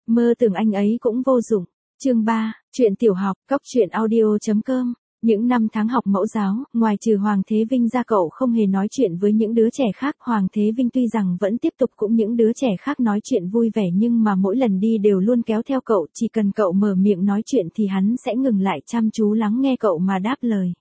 Mơ tưởng anh ấy cũng vô dụng. Chương 3, truyện tiểu học, cóc truyện audio.com. Những năm tháng học mẫu giáo, ngoài trừ Hoàng Thế Vinh ra cậu không hề nói chuyện với những đứa trẻ khác. Hoàng Thế Vinh tuy rằng vẫn tiếp tục cũng những đứa trẻ khác nói chuyện vui vẻ nhưng mà mỗi lần đi đều luôn kéo theo cậu. Chỉ cần cậu mở miệng nói chuyện thì hắn sẽ ngừng lại chăm chú lắng nghe cậu mà đáp lời.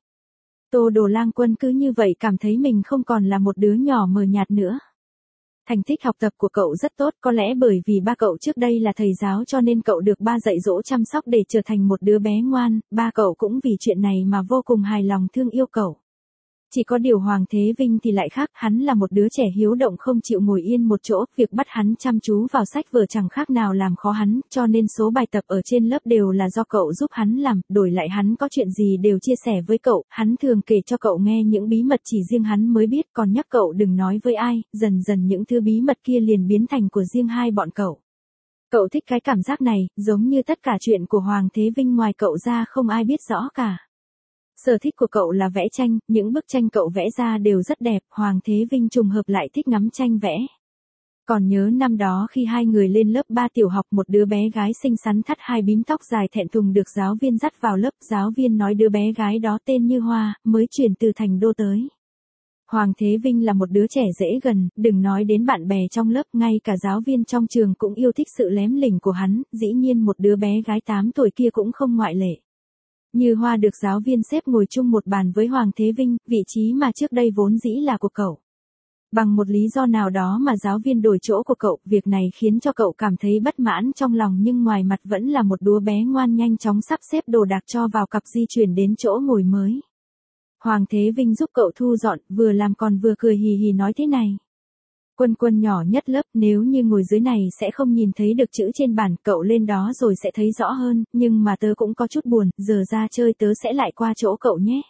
Tô Đồ Lang Quân cứ như vậy cảm thấy mình không còn là một đứa nhỏ mờ nhạt nữa. Thành tích học tập của cậu rất tốt, có lẽ bởi vì ba cậu trước đây là thầy giáo cho nên cậu được ba dạy dỗ chăm sóc để trở thành một đứa bé ngoan, ba cậu cũng vì chuyện này mà vô cùng hài lòng thương yêu cậu. Chỉ có điều Hoàng Thế Vinh thì lại khác, hắn là một đứa trẻ hiếu động không chịu ngồi yên một chỗ, việc bắt hắn chăm chú vào sách vở chẳng khác nào làm khó hắn, cho nên số bài tập ở trên lớp đều là do cậu giúp hắn làm, đổi lại hắn có chuyện gì đều chia sẻ với cậu, hắn thường kể cho cậu nghe những bí mật chỉ riêng hắn mới biết, còn nhắc cậu đừng nói với ai, dần dần những thứ bí mật kia liền biến thành của riêng hai bọn cậu. Cậu thích cái cảm giác này, giống như tất cả chuyện của Hoàng Thế Vinh ngoài cậu ra không ai biết rõ cả. Sở thích của cậu là vẽ tranh, những bức tranh cậu vẽ ra đều rất đẹp, Hoàng Thế Vinh trùng hợp lại thích ngắm tranh vẽ. Còn nhớ năm đó khi hai người lên lớp 3 tiểu học, một đứa bé gái xinh xắn thắt hai bím tóc dài thẹn thùng được giáo viên dắt vào lớp, giáo viên nói đứa bé gái đó tên Như Hoa, mới chuyển từ thành đô tới. Hoàng Thế Vinh là một đứa trẻ dễ gần, đừng nói đến bạn bè trong lớp, ngay cả giáo viên trong trường cũng yêu thích sự lém lỉnh của hắn, dĩ nhiên một đứa bé gái 8 tuổi kia cũng không ngoại lệ. Như Hoa được giáo viên xếp ngồi chung một bàn với Hoàng Thế Vinh, vị trí mà trước đây vốn dĩ là của cậu. Bằng một lý do nào đó mà giáo viên đổi chỗ của cậu, việc này khiến cho cậu cảm thấy bất mãn trong lòng nhưng ngoài mặt vẫn là một đứa bé ngoan nhanh chóng sắp xếp đồ đạc cho vào cặp di chuyển đến chỗ ngồi mới. Hoàng Thế Vinh giúp cậu thu dọn, vừa làm còn vừa cười hì hì nói thế này. Quân Quân nhỏ nhất lớp, nếu như ngồi dưới này sẽ không nhìn thấy được chữ trên bàn, cậu lên đó rồi sẽ thấy rõ hơn, nhưng mà tớ cũng có chút buồn, giờ ra chơi tớ sẽ lại qua chỗ cậu nhé.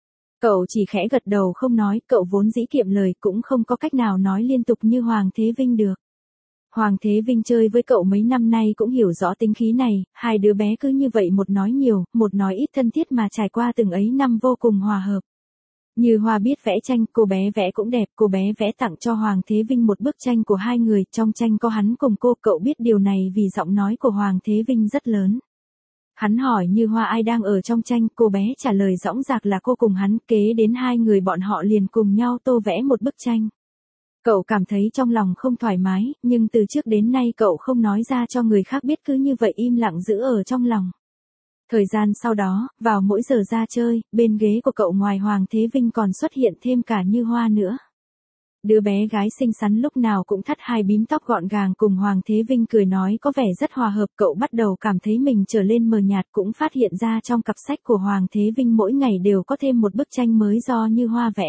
Cậu chỉ khẽ gật đầu không nói, cậu vốn dĩ kiệm lời cũng không có cách nào nói liên tục như Hoàng Thế Vinh được. Hoàng Thế Vinh chơi với cậu mấy năm nay cũng hiểu rõ tính khí này, hai đứa bé cứ như vậy một nói nhiều, một nói ít thân thiết mà trải qua từng ấy năm vô cùng hòa hợp. Như Hoa biết vẽ tranh, cô bé vẽ cũng đẹp, cô bé vẽ tặng cho Hoàng Thế Vinh một bức tranh của hai người, trong tranh có hắn cùng cô, cậu biết điều này vì giọng nói của Hoàng Thế Vinh rất lớn. Hắn hỏi Như Hoa ai đang ở trong tranh, cô bé trả lời dõng dạc là cô cùng hắn, kế đến hai người bọn họ liền cùng nhau tô vẽ một bức tranh. Cậu cảm thấy trong lòng không thoải mái, nhưng từ trước đến nay cậu không nói ra cho người khác biết, cứ như vậy im lặng giữ ở trong lòng. Thời gian sau đó, vào mỗi giờ ra chơi, bên ghế của cậu ngoài Hoàng Thế Vinh còn xuất hiện thêm cả Như Hoa nữa. Đứa bé gái xinh xắn lúc nào cũng thắt hai bím tóc gọn gàng cùng Hoàng Thế Vinh cười nói có vẻ rất hòa hợp, cậu bắt đầu cảm thấy mình trở lên mờ nhạt, cũng phát hiện ra trong cặp sách của Hoàng Thế Vinh mỗi ngày đều có thêm một bức tranh mới do Như Hoa vẽ.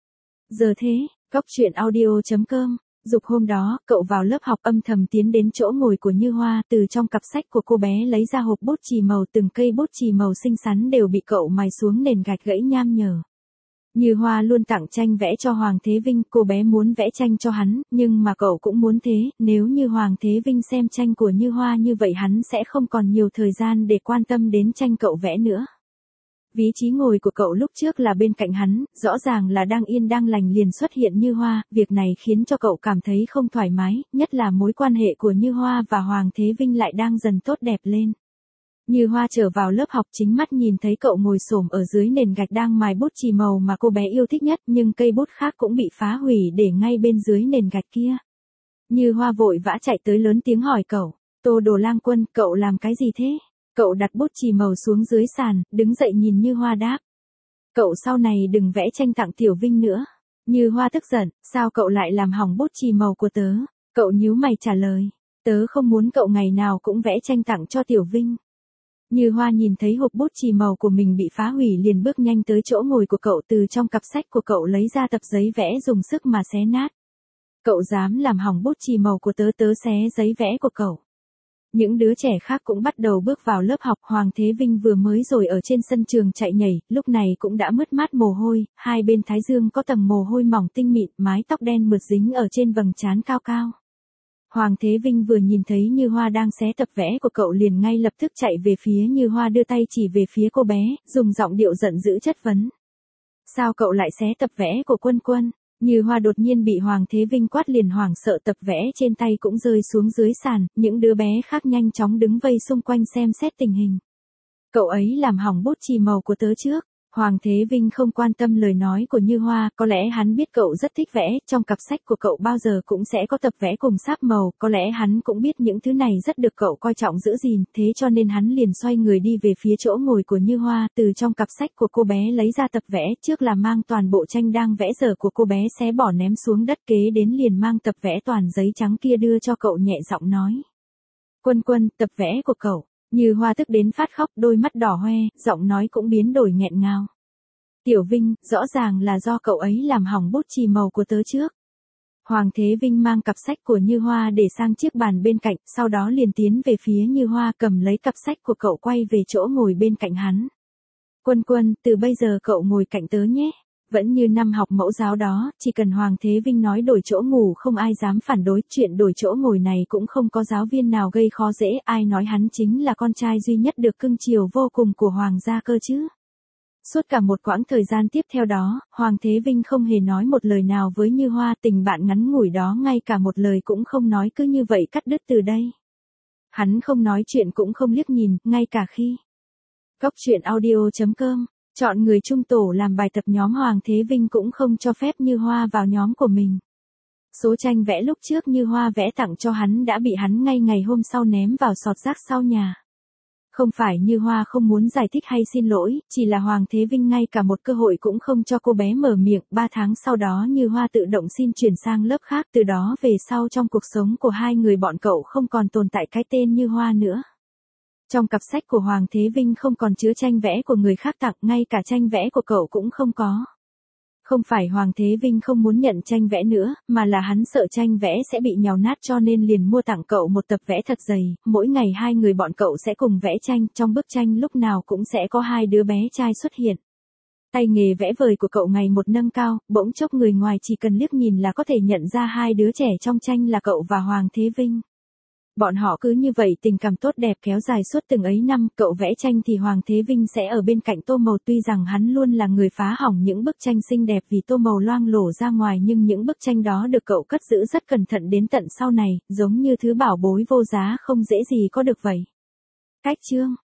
Giờ thế, cóc truyện audio.com. Dục hôm đó, cậu vào lớp học âm thầm tiến đến chỗ ngồi của Như Hoa, từ trong cặp sách của cô bé lấy ra hộp bút chì màu, từng cây bút chì màu xinh xắn đều bị cậu mài xuống nền gạch gãy nham nhở. Như Hoa luôn tặng tranh vẽ cho Hoàng Thế Vinh, cô bé muốn vẽ tranh cho hắn, nhưng mà cậu cũng muốn thế, nếu như Hoàng Thế Vinh xem tranh của Như Hoa như vậy hắn sẽ không còn nhiều thời gian để quan tâm đến tranh cậu vẽ nữa. Vị trí ngồi của cậu lúc trước là bên cạnh hắn, rõ ràng là đang yên đang lành liền xuất hiện Như Hoa, việc này khiến cho cậu cảm thấy không thoải mái, nhất là mối quan hệ của Như Hoa và Hoàng Thế Vinh lại đang dần tốt đẹp lên. Như Hoa trở vào lớp học chính mắt nhìn thấy cậu ngồi xổm ở dưới nền gạch đang mài bút chì màu mà cô bé yêu thích nhất, nhưng cây bút khác cũng bị phá hủy để ngay bên dưới nền gạch kia. Như Hoa vội vã chạy tới lớn tiếng hỏi cậu, Tô Đồ Lang Quân, cậu làm cái gì thế? Cậu đặt bút chì màu xuống dưới sàn, đứng dậy nhìn Như Hoa đáp. Cậu sau này đừng vẽ tranh tặng Tiểu Vinh nữa. Như Hoa tức giận, sao cậu lại làm hỏng bút chì màu của tớ? Cậu nhíu mày trả lời, tớ không muốn cậu ngày nào cũng vẽ tranh tặng cho Tiểu Vinh. Như Hoa nhìn thấy hộp bút chì màu của mình bị phá hủy liền bước nhanh tới chỗ ngồi của cậu, từ trong cặp sách của cậu lấy ra tập giấy vẽ dùng sức mà xé nát. Cậu dám làm hỏng bút chì màu của tớ, tớ xé giấy vẽ của cậu. Những đứa trẻ khác cũng bắt đầu bước vào lớp học, Hoàng Thế Vinh vừa mới rồi ở trên sân trường chạy nhảy, lúc này cũng đã mướt mát mồ hôi, hai bên thái dương có tầng mồ hôi mỏng tinh mịn, mái tóc đen mượt dính ở trên vầng trán cao cao. Hoàng Thế Vinh vừa nhìn thấy Như Hoa đang xé tập vẽ của cậu liền ngay lập tức chạy về phía Như Hoa, đưa tay chỉ về phía cô bé, dùng giọng điệu giận dữ chất vấn. Sao cậu lại xé tập vẽ của Quân Quân? Như Hoa đột nhiên bị Hoàng Thế Vinh quát liền hoảng sợ, tập vẽ trên tay cũng rơi xuống dưới sàn, những đứa bé khác nhanh chóng đứng vây xung quanh xem xét tình hình. Cậu ấy làm hỏng bút chì màu của tớ trước. Hoàng Thế Vinh không quan tâm lời nói của Như Hoa, có lẽ hắn biết cậu rất thích vẽ, trong cặp sách của cậu bao giờ cũng sẽ có tập vẽ cùng sáp màu, có lẽ hắn cũng biết những thứ này rất được cậu coi trọng giữ gìn, thế cho nên hắn liền xoay người đi về phía chỗ ngồi của Như Hoa, từ trong cặp sách của cô bé lấy ra tập vẽ, trước là mang toàn bộ tranh đang vẽ dở của cô bé xé bỏ ném xuống đất, kế đến liền mang tập vẽ toàn giấy trắng kia đưa cho cậu, nhẹ giọng nói. Quân Quân, tập vẽ của cậu. Như Hoa tức đến phát khóc, đôi mắt đỏ hoe, giọng nói cũng biến đổi nghẹn ngào. Tiểu Vinh, rõ ràng là do cậu ấy làm hỏng bút chì màu của tớ trước. Hoàng Thế Vinh mang cặp sách của Như Hoa để sang chiếc bàn bên cạnh, sau đó liền tiến về phía Như Hoa, cầm lấy cặp sách của cậu quay về chỗ ngồi bên cạnh hắn. Quân Quân, từ bây giờ cậu ngồi cạnh tớ nhé. Vẫn như năm học mẫu giáo đó, chỉ cần Hoàng Thế Vinh nói đổi chỗ ngủ không ai dám phản đối, chuyện đổi chỗ ngồi này cũng không có giáo viên nào gây khó dễ, ai nói hắn chính là con trai duy nhất được cưng chiều vô cùng của Hoàng gia cơ chứ. Suốt cả một quãng thời gian tiếp theo đó, Hoàng Thế Vinh không hề nói một lời nào với Như Hoa, tình bạn ngắn ngủi đó ngay cả một lời cũng không nói, cứ như vậy cắt đứt từ đây. Hắn không nói chuyện cũng không liếc nhìn, ngay cả khi Cóc truyện audio.com chọn người trung tổ làm bài tập nhóm, Hoàng Thế Vinh cũng không cho phép Như Hoa vào nhóm của mình. Số tranh vẽ lúc trước Như Hoa vẽ tặng cho hắn đã bị hắn ngay ngày hôm sau ném vào sọt rác sau nhà. Không phải Như Hoa không muốn giải thích hay xin lỗi, chỉ là Hoàng Thế Vinh ngay cả một cơ hội cũng không cho cô bé mở miệng. 3 tháng sau đó Như Hoa tự động xin chuyển sang lớp khác, từ đó về sau trong cuộc sống của hai người bọn cậu không còn tồn tại cái tên Như Hoa nữa. Trong cặp sách của Hoàng Thế Vinh không còn chứa tranh vẽ của người khác tặng, ngay cả tranh vẽ của cậu cũng không có. Không phải Hoàng Thế Vinh không muốn nhận tranh vẽ nữa, mà là hắn sợ tranh vẽ sẽ bị nhào nát cho nên liền mua tặng cậu một tập vẽ thật dày, mỗi ngày hai người bọn cậu sẽ cùng vẽ tranh, trong bức tranh lúc nào cũng sẽ có hai đứa bé trai xuất hiện. Tay nghề vẽ vời của cậu ngày một nâng cao, bỗng chốc người ngoài chỉ cần liếc nhìn là có thể nhận ra hai đứa trẻ trong tranh là cậu và Hoàng Thế Vinh. Bọn họ cứ như vậy tình cảm tốt đẹp kéo dài suốt từng ấy năm, cậu vẽ tranh thì Hoàng Thế Vinh sẽ ở bên cạnh tô màu, tuy rằng hắn luôn là người phá hỏng những bức tranh xinh đẹp vì tô màu loang lổ ra ngoài, nhưng những bức tranh đó được cậu cất giữ rất cẩn thận đến tận sau này, giống như thứ bảo bối vô giá không dễ gì có được vậy. Cách chương